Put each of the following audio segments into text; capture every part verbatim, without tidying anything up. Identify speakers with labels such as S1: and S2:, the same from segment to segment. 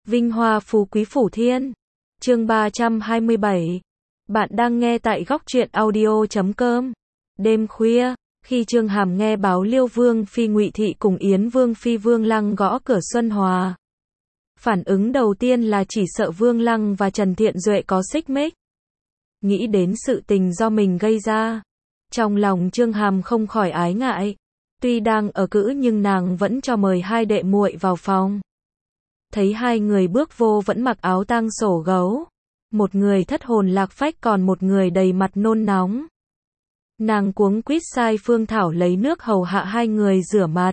S1: Vinh hoa phú quý phủ thiên. Chương ba trăm hai mươi bảy. Bạn đang nghe tại góc truyện audio chấm com. Đêm khuya, khi Trương Hàm nghe báo Liêu Vương phi Ngụy Thị cùng Yến Vương phi Vương Lăng gõ cửa Xuân Hòa, phản ứng đầu tiên là chỉ sợ Vương Lăng và Trần Thiện Duệ có xích mích. Nghĩ đến sự tình do mình gây ra, trong lòng Trương Hàm không khỏi ái ngại. Tuy đang ở cữ nhưng nàng vẫn cho mời hai đệ muội vào phòng. Thấy hai người bước vô vẫn mặc áo tang sổ gấu, một người thất hồn lạc phách còn một người đầy mặt nôn nóng. Nàng cuống quýt sai Phương Thảo lấy nước hầu hạ hai người rửa mặt,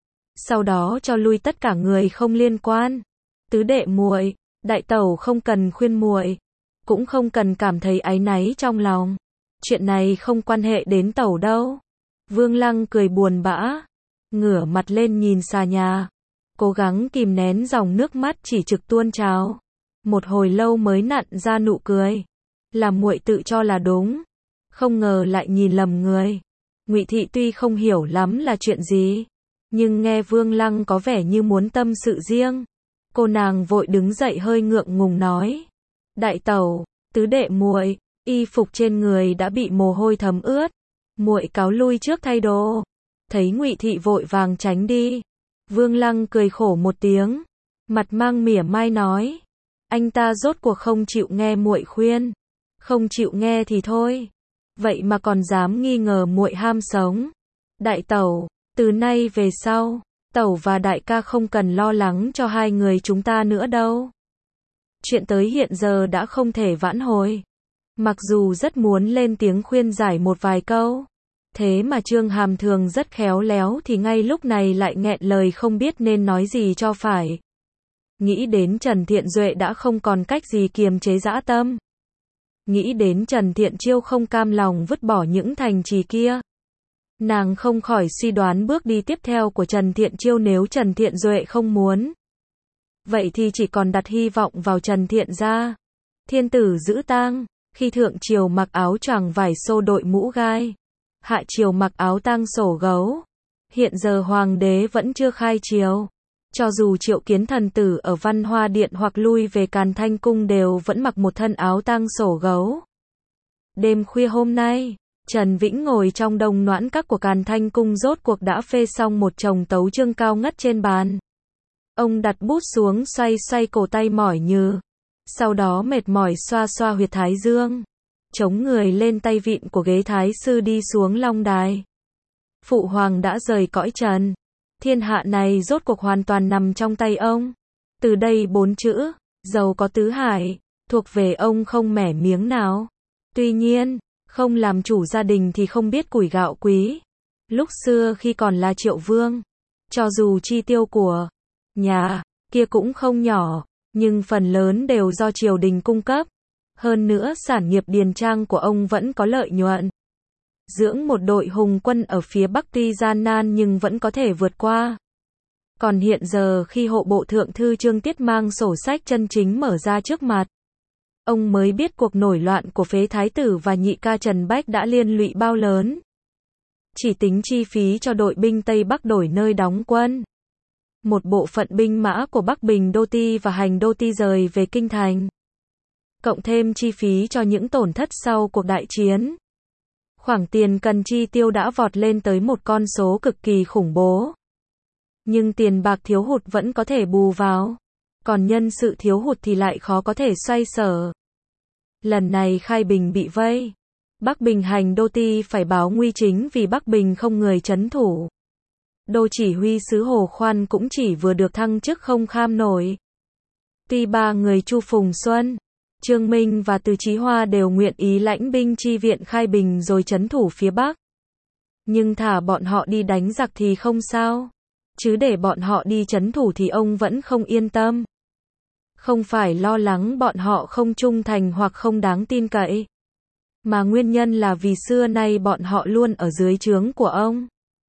S1: sau đó cho lui tất cả người không liên quan. Tứ đệ muội, đại tẩu không cần khuyên muội, cũng không cần cảm thấy áy náy trong lòng. Chuyện này không quan hệ đến tẩu đâu. Vương Lăng cười buồn bã, ngửa mặt lên nhìn xà nhà, cố gắng kìm nén dòng nước mắt chỉ trực tuôn trào. Một hồi lâu mới nặn ra nụ cười, làm muội tự cho là đúng, không ngờ lại nhìn lầm người. Ngụy Thị tuy không hiểu lắm là chuyện gì, nhưng nghe Vương Lăng có vẻ như muốn tâm sự riêng, cô nàng vội đứng dậy hơi ngượng ngùng nói: "Đại tẩu, tứ đệ muội, y phục trên người đã bị mồ hôi thấm ướt, muội cáo lui trước thay đồ." Thấy Ngụy Thị vội vàng tránh đi, Vương Lăng cười khổ một tiếng, mặt mang mỉa mai nói: "Anh ta rốt cuộc không chịu nghe muội khuyên, không chịu nghe thì thôi, vậy mà còn dám nghi ngờ muội ham sống. Đại tẩu, từ nay về sau, tẩu và đại ca không cần lo lắng cho hai người chúng ta nữa đâu. Chuyện tới hiện giờ đã không thể vãn hồi." Mặc dù rất muốn lên tiếng khuyên giải một vài câu, thế mà Trương Hàm thường rất khéo léo thì ngay lúc này lại nghẹn lời không biết nên nói gì cho phải. Nghĩ đến Trần Thiện Duệ đã không còn cách gì kiềm chế dã tâm. Nghĩ đến Trần Thiện Chiêu không cam lòng vứt bỏ những thành trì kia, nàng không khỏi suy đoán bước đi tiếp theo của Trần Thiện Chiêu nếu Trần Thiện Duệ không muốn, vậy thì chỉ còn đặt hy vọng vào Trần Thiện gia. Thiên tử giữ tang, khi thượng triều mặc áo choàng vải xô đội mũ gai, hạ triều mặc áo tang sổ gấu. Hiện giờ hoàng đế vẫn chưa khai triều, cho dù triệu kiến thần tử ở Văn Hoa Điện hoặc lui về Càn Thanh Cung đều vẫn mặc một thân áo tang sổ gấu. Đêm khuya hôm nay, Trần Vĩnh ngồi trong đông noãn các của Càn Thanh Cung rốt cuộc đã phê xong một chồng tấu chương cao ngất trên bàn. Ông đặt bút xuống xoay xoay cổ tay mỏi nhừ, sau đó mệt mỏi xoa xoa huyệt thái dương, chống người lên tay vịn của ghế thái sư đi xuống long đài. Phụ hoàng đã rời cõi trần, thiên hạ này rốt cuộc hoàn toàn nằm trong tay ông. Từ đây bốn chữ, giàu có tứ hải, thuộc về ông không mẻ miếng nào. Tuy nhiên, không làm chủ gia đình thì không biết củi gạo quý. Lúc xưa khi còn là Triệu Vương, cho dù chi tiêu của nhà kia cũng không nhỏ, nhưng phần lớn đều do triều đình cung cấp. Hơn nữa sản nghiệp điền trang của ông vẫn có lợi nhuận. Dưỡng một đội hùng quân ở phía Bắc tuy gian nan nhưng vẫn có thể vượt qua. Còn hiện giờ khi hộ bộ thượng thư Trương Tiết mang sổ sách chân chính mở ra trước mặt, ông mới biết cuộc nổi loạn của phế thái tử và nhị ca Trần Bách đã liên lụy bao lớn. Chỉ tính chi phí cho đội binh Tây Bắc đổi nơi đóng quân, một bộ phận binh mã của Bắc Bình Đô Ti và Hành Đô Ti rời về Kinh Thành, cộng thêm chi phí cho những tổn thất sau cuộc đại chiến, khoản tiền cần chi tiêu đã vọt lên tới một con số cực kỳ khủng bố. Nhưng tiền bạc thiếu hụt vẫn có thể bù vào, còn nhân sự thiếu hụt thì lại khó có thể xoay sở. Lần này Khai Bình bị vây, Bắc Bình Hành Đô Ti phải báo nguy chính vì Bắc Bình không người trấn thủ. Đô chỉ huy sứ Hồ Khoan cũng chỉ vừa được thăng chức không kham nổi. Tuy ba người Chu Phùng Xuân, Trương Minh và Từ Chí Hoa đều nguyện ý lãnh binh chi viện Khai Bình rồi trấn thủ phía Bắc, nhưng thả bọn họ đi đánh giặc thì không sao, chứ để bọn họ đi trấn thủ thì ông vẫn không yên tâm. Không phải lo lắng bọn họ không trung thành hoặc không đáng tin cậy, mà nguyên nhân là vì xưa nay bọn họ luôn ở dưới trướng của ông.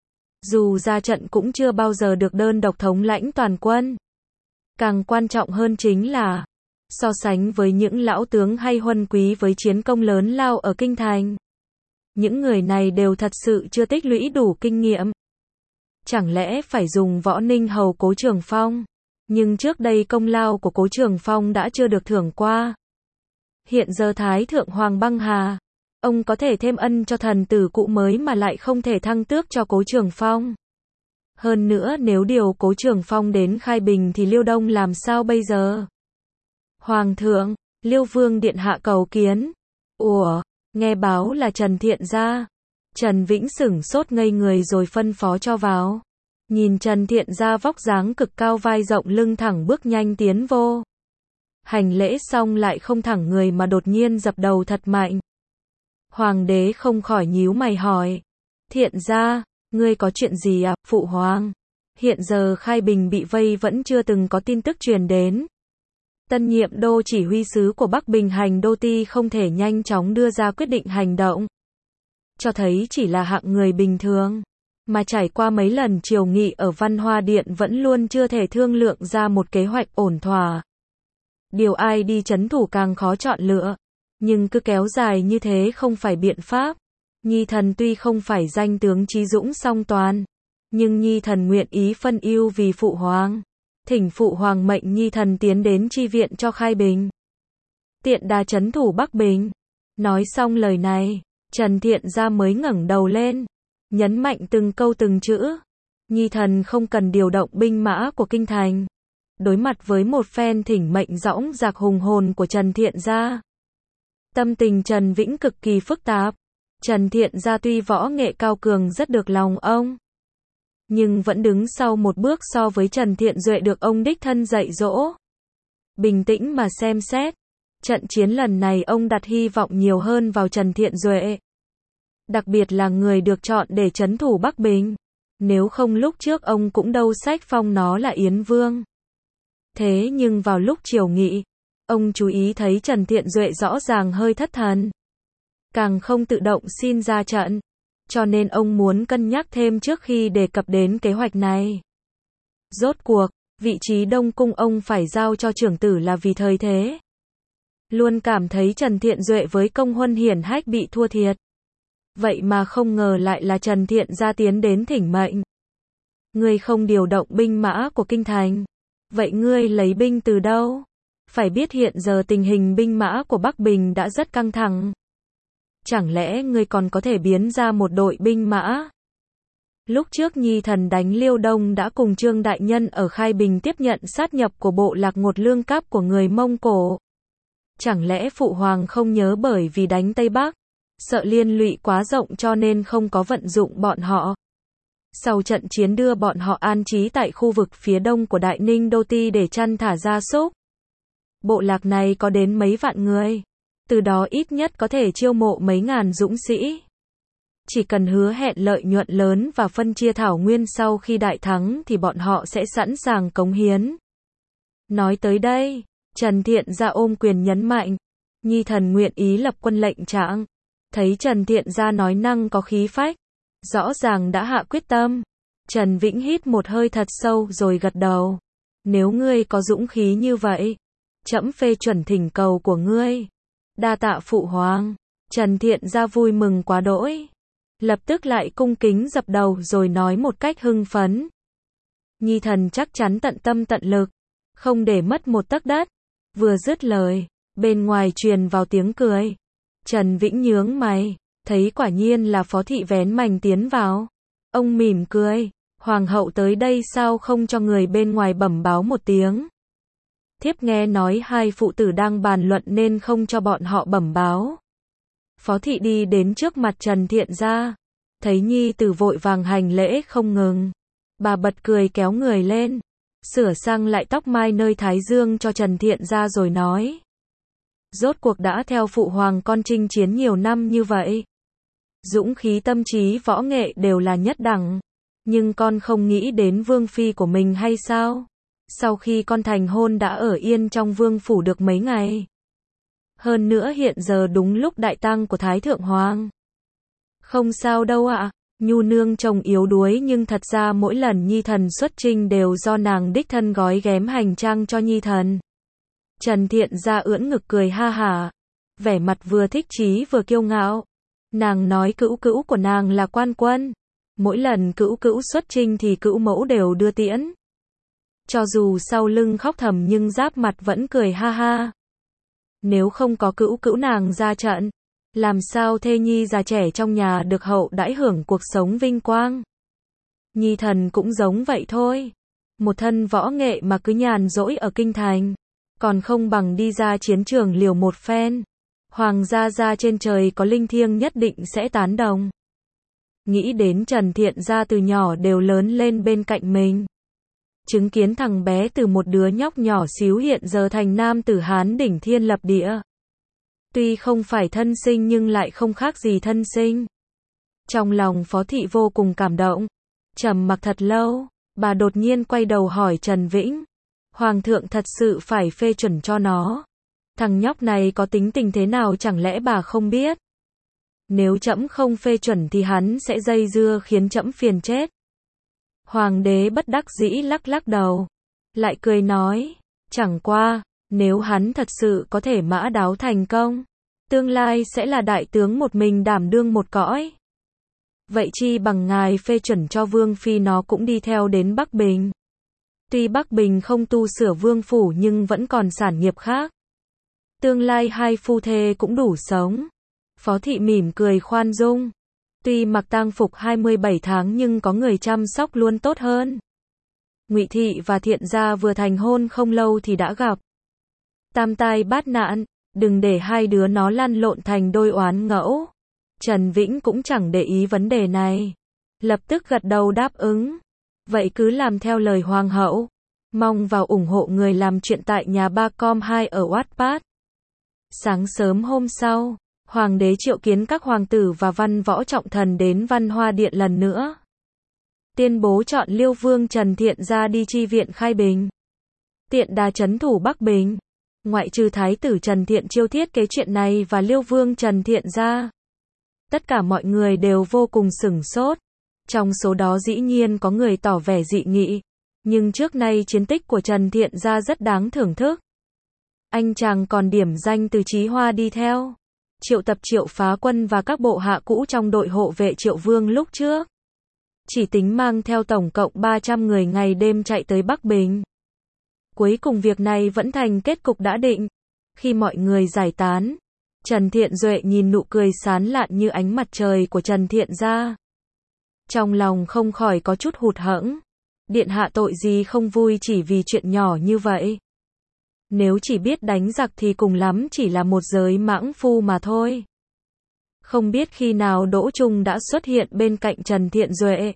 S1: Dù ra trận cũng chưa bao giờ được đơn độc thống lãnh toàn quân. Càng quan trọng hơn chính là, so sánh với những lão tướng hay huân quý với chiến công lớn lao ở Kinh Thành, những người này đều thật sự chưa tích lũy đủ kinh nghiệm. Chẳng lẽ phải dùng Võ Ninh Hầu Cố Trường Phong, Nhưng trước đây công lao của Cố Trường Phong đã chưa được thưởng qua. Hiện giờ Thái Thượng Hoàng băng hà, ông có thể thêm ân cho thần tử cụ mới mà lại không thể thăng tước cho Cố Trường Phong. Hơn nữa nếu điều Cố Trường Phong đến Khai Bình thì Liêu Đông làm sao bây giờ? Hoàng thượng, Liêu Vương điện hạ cầu kiến. Ủa, nghe báo là Trần Thiện Gia. Trần Vĩnh sửng sốt ngây người rồi phân phó cho vào. Nhìn Trần Thiện Gia vóc dáng cực cao vai rộng lưng thẳng bước nhanh tiến vô. Hành lễ xong lại không thẳng người mà đột nhiên dập đầu thật mạnh. Hoàng đế không khỏi nhíu mày hỏi. Thiện Gia, ngươi có chuyện gì à, phụ hoàng? Hiện giờ Khai Bình bị vây vẫn chưa từng có tin tức truyền đến. Tân nhiệm đô chỉ huy sứ của Bắc Bình Hành Đô Ti không thể nhanh chóng đưa ra quyết định hành động. Cho thấy chỉ là hạng người bình thường. Mà trải qua mấy lần triều nghị ở Văn Hoa Điện vẫn luôn chưa thể thương lượng ra một kế hoạch ổn thỏa. Điều ai đi trấn thủ càng khó chọn lựa. Nhưng cứ kéo dài như thế không phải biện pháp. Nhi thần tuy không phải danh tướng trí dũng song toàn. Nhưng Nhi thần nguyện ý phân ưu vì phụ hoàng. Thỉnh phụ hoàng mệnh Nhi thần tiến đến chi viện cho Khai Bình. Tiện đà trấn thủ Bắc Bình. Nói xong lời này, Trần Thiện Gia mới ngẩng đầu lên. Nhấn mạnh từng câu từng chữ. Nhi thần không cần điều động binh mã của kinh thành. Đối mặt với một phen thỉnh mệnh dõng dạc hùng hồn của Trần Thiện Gia. Tâm tình Trần Vĩnh cực kỳ phức tạp. Trần Thiện Gia tuy võ nghệ cao cường rất được lòng ông. Nhưng vẫn đứng sau một bước so với Trần Thiện Duệ được ông đích thân dạy dỗ. Bình tĩnh mà xem xét. Trận chiến lần này ông đặt hy vọng nhiều hơn vào Trần Thiện Duệ. Đặc biệt là người được chọn để trấn thủ Bắc Bình. Nếu không lúc trước ông cũng đâu sách phong nó là Yến Vương. Thế nhưng vào lúc triều nghị, ông chú ý thấy Trần Thiện Duệ rõ ràng hơi thất thần. Càng không tự động xin ra trận. Cho nên ông muốn cân nhắc thêm trước khi đề cập đến kế hoạch này. Rốt cuộc, vị trí Đông Cung ông phải giao cho trưởng tử là vì thời thế. Luôn cảm thấy Trần Thiện Duệ với công huân hiển hách bị thua thiệt. Vậy mà không ngờ lại là Trần Thiện Gia tiến đến thỉnh mệnh. Ngươi không điều động binh mã của kinh thành. Vậy ngươi lấy binh từ đâu? Phải biết hiện giờ tình hình binh mã của Bắc Bình đã rất căng thẳng. Chẳng lẽ ngươi còn có thể biến ra một đội binh mã? Lúc trước Nhi thần đánh Liêu Đông đã cùng Trương Đại Nhân ở Khai Bình tiếp nhận sát nhập của bộ lạc Ngột Lương Cáp của người Mông Cổ. Chẳng lẽ phụ hoàng không nhớ bởi vì đánh Tây Bắc, sợ liên lụy quá rộng cho nên không có vận dụng bọn họ. Sau trận chiến đưa bọn họ an trí tại khu vực phía đông của Đại Ninh Đô Ti để chăn thả gia súc. Bộ lạc này có đến mấy vạn người. Từ đó ít nhất có thể chiêu mộ mấy ngàn dũng sĩ. Chỉ cần hứa hẹn lợi nhuận lớn và phân chia thảo nguyên sau khi đại thắng thì bọn họ sẽ sẵn sàng cống hiến. Nói tới đây, Trần Thiện Gia ôm quyền nhấn mạnh. Nhi thần nguyện ý lập quân lệnh trạng. Thấy Trần Thiện Gia nói năng có khí phách. Rõ ràng đã hạ quyết tâm. Trần Vĩnh hít một hơi thật sâu rồi gật đầu. Nếu ngươi có dũng khí như vậy, trẫm phê chuẩn thỉnh cầu của ngươi. Đa tạ phụ hoàng. Trần Thiện Gia vui mừng quá đỗi. Lập tức lại cung kính dập đầu rồi nói một cách hưng phấn. Nhi thần chắc chắn tận tâm tận lực. Không để mất một tấc đất. Vừa dứt lời, bên ngoài truyền vào tiếng cười. Trần Vĩnh nhướng mày. Thấy quả nhiên là phó thị vén mành tiến vào. Ông mỉm cười. Hoàng hậu tới đây sao không cho người bên ngoài bẩm báo một tiếng? Thiếp nghe nói hai phụ tử đang bàn luận nên không cho bọn họ bẩm báo. Phó thị đi đến trước mặt Trần Thiện Gia. Thấy nhi tử vội vàng hành lễ không ngừng. Bà bật cười kéo người lên. Sửa sang lại tóc mai nơi thái dương cho Trần Thiện Gia rồi nói. Rốt cuộc đã theo phụ hoàng con chinh chiến nhiều năm như vậy. Dũng khí tâm trí võ nghệ đều là nhất đẳng. Nhưng con không nghĩ đến vương phi của mình hay sao? Sau khi con thành hôn đã ở yên trong vương phủ được mấy ngày. Hơn nữa hiện giờ đúng lúc đại tang của Thái Thượng Hoàng. Không sao đâu ạ. Nhu nương trông yếu đuối nhưng thật ra mỗi lần nhi thần xuất chinh đều do nàng đích thân gói ghém hành trang cho nhi thần. Trần Thiện Gia ưỡn ngực cười ha hả. Vẻ mặt vừa thích chí vừa kiêu ngạo. Nàng nói cữu cữu của nàng là quan quân. Mỗi lần cữu cữu xuất chinh thì cữu mẫu đều đưa tiễn. Cho dù sau lưng khóc thầm nhưng giáp mặt vẫn cười ha ha. Nếu không có cữu cữu nàng ra trận, làm sao thê nhi già trẻ trong nhà được hậu đãi hưởng cuộc sống vinh quang. Nhi thần cũng giống vậy thôi. Một thân võ nghệ mà cứ nhàn rỗi ở kinh thành, còn không bằng đi ra chiến trường liều một phen. Hoàng gia gia trên trời có linh thiêng nhất định sẽ tán đồng. Nghĩ đến Trần Thiện gia từ nhỏ đều lớn lên bên cạnh mình. Chứng kiến thằng bé từ một đứa nhóc nhỏ xíu hiện giờ thành nam tử Hán đỉnh thiên lập địa. Tuy không phải thân sinh nhưng lại không khác gì thân sinh. Trong lòng Phó Thị vô cùng cảm động. Trầm mặc thật lâu, bà đột nhiên quay đầu hỏi Trần Vĩnh. Hoàng thượng thật sự phải phê chuẩn cho nó. Thằng nhóc này có tính tình thế nào chẳng lẽ bà không biết? Nếu trẫm không phê chuẩn thì hắn sẽ dây dưa khiến trẫm phiền chết. Hoàng đế bất đắc dĩ lắc lắc đầu. Lại cười nói, chẳng qua, nếu hắn thật sự có thể mã đáo thành công, tương lai sẽ là đại tướng một mình đảm đương một cõi. Vậy chi bằng ngài phê chuẩn cho Vương Phi nó cũng đi theo đến Bắc Bình. Tuy Bắc Bình không tu sửa vương phủ nhưng vẫn còn sản nghiệp khác. Tương lai hai phu thê cũng đủ sống. Phó Thị mỉm cười khoan dung. Tuy mặc tang phục hai mươi bảy tháng nhưng có người chăm sóc luôn tốt hơn. Ngụy Thị và Thiện gia vừa thành hôn không lâu thì đã gặp tam tai bát nạn, đừng để hai đứa nó lăn lộn thành đôi oán ngẫu. Trần Vĩnh cũng chẳng để ý vấn đề này, lập tức gật đầu đáp ứng. Vậy cứ làm theo lời hoàng hậu. Mong vào ủng hộ người làm chuyện tại nhà ba com hai ở Wattpad. Sáng sớm hôm sau, Hoàng đế triệu kiến các hoàng tử và văn võ trọng thần đến Văn Hoa Điện lần nữa. Tuyên bố chọn Liêu Vương Trần Thiện ra đi chi viện Khai Bình. Tiện đà trấn thủ Bắc Bình. Ngoại trừ Thái tử Trần Thiện chiêu thiết kế chuyện này và Liêu Vương Trần Thiện ra, tất cả mọi người đều vô cùng sửng sốt. Trong số đó dĩ nhiên có người tỏ vẻ dị nghị. Nhưng trước nay chiến tích của Trần Thiện gia rất đáng thưởng thức. Anh chàng còn điểm danh từ Chí Hoa đi theo. Triệu tập Triệu Phá Quân và các bộ hạ cũ trong đội hộ vệ Triệu Vương lúc trước. Chỉ tính mang theo tổng cộng ba trăm người ngày đêm chạy tới Bắc Bình. Cuối cùng việc này vẫn thành kết cục đã định. Khi mọi người giải tán, Trần Thiện Duệ nhìn nụ cười sán lạn như ánh mặt trời của Trần Thiện gia. Trong lòng không khỏi có chút hụt hẫng. Điện hạ tội gì không vui chỉ vì chuyện nhỏ như vậy. Nếu chỉ biết đánh giặc thì cùng lắm chỉ là một giới mãng phu mà thôi. Không biết khi nào Đỗ Trung đã xuất hiện bên cạnh Trần Thiện Duệ.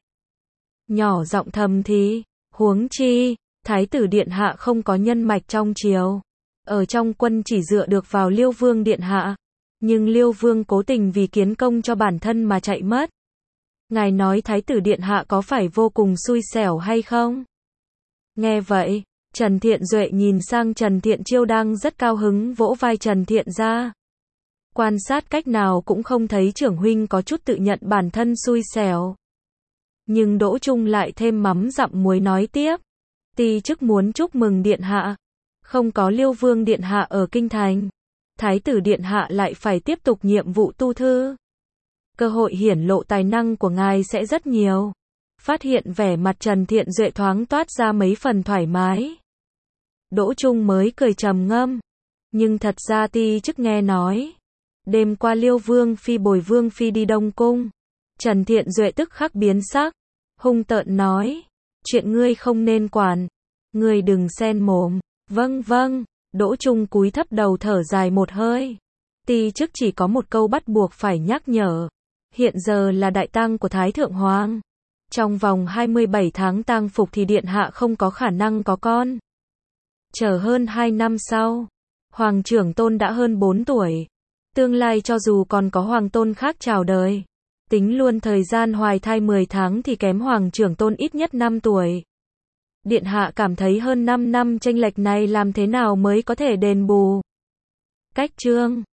S1: Nhỏ giọng thầm thì, huống chi, Thái tử Điện hạ không có nhân mạch trong triều. Ở trong quân chỉ dựa được vào Liêu Vương Điện hạ. Nhưng Liêu Vương cố tình vì kiến công cho bản thân mà chạy mất. Ngài nói Thái tử Điện hạ có phải vô cùng xui xẻo hay không? Nghe vậy, Trần Thiện Duệ nhìn sang Trần Thiện Chiêu đang rất cao hứng vỗ vai Trần Thiện ra. Quan sát cách nào cũng không thấy trưởng huynh có chút tự nhận bản thân xui xẻo. Nhưng Đỗ Trung lại thêm mắm dặm muối nói tiếp. Ti chức muốn chúc mừng Điện hạ. Không có Liêu Vương Điện hạ ở kinh thành. Thái tử Điện hạ lại phải tiếp tục nhiệm vụ tu thư. Cơ hội hiển lộ tài năng của ngài sẽ rất nhiều. Phát hiện vẻ mặt Trần Thiện Duệ thoáng toát ra mấy phần thoải mái. Đỗ Trung mới cười trầm ngâm. Nhưng thật ra ti chức nghe nói. Đêm qua Liêu Vương Phi bồi Vương Phi đi Đông Cung. Trần Thiện Duệ tức khắc biến sắc. Hung tợn nói. Chuyện ngươi không nên quản. Ngươi đừng xen mồm. Vâng vâng. Đỗ Trung cúi thấp đầu thở dài một hơi. Ti chức chỉ có một câu bắt buộc phải nhắc nhở. Hiện giờ là đại tang của Thái Thượng Hoàng. Trong vòng hai mươi bảy tháng tang phục thì Điện hạ không có khả năng có con. Chờ hơn hai năm sau, Hoàng trưởng tôn đã hơn bốn tuổi. Tương lai cho dù còn có hoàng tôn khác chào đời, tính luôn thời gian hoài thai mười tháng thì kém Hoàng trưởng tôn ít nhất năm tuổi. Điện hạ cảm thấy hơn năm năm chênh lệch này làm thế nào mới có thể đền bù? Cách chương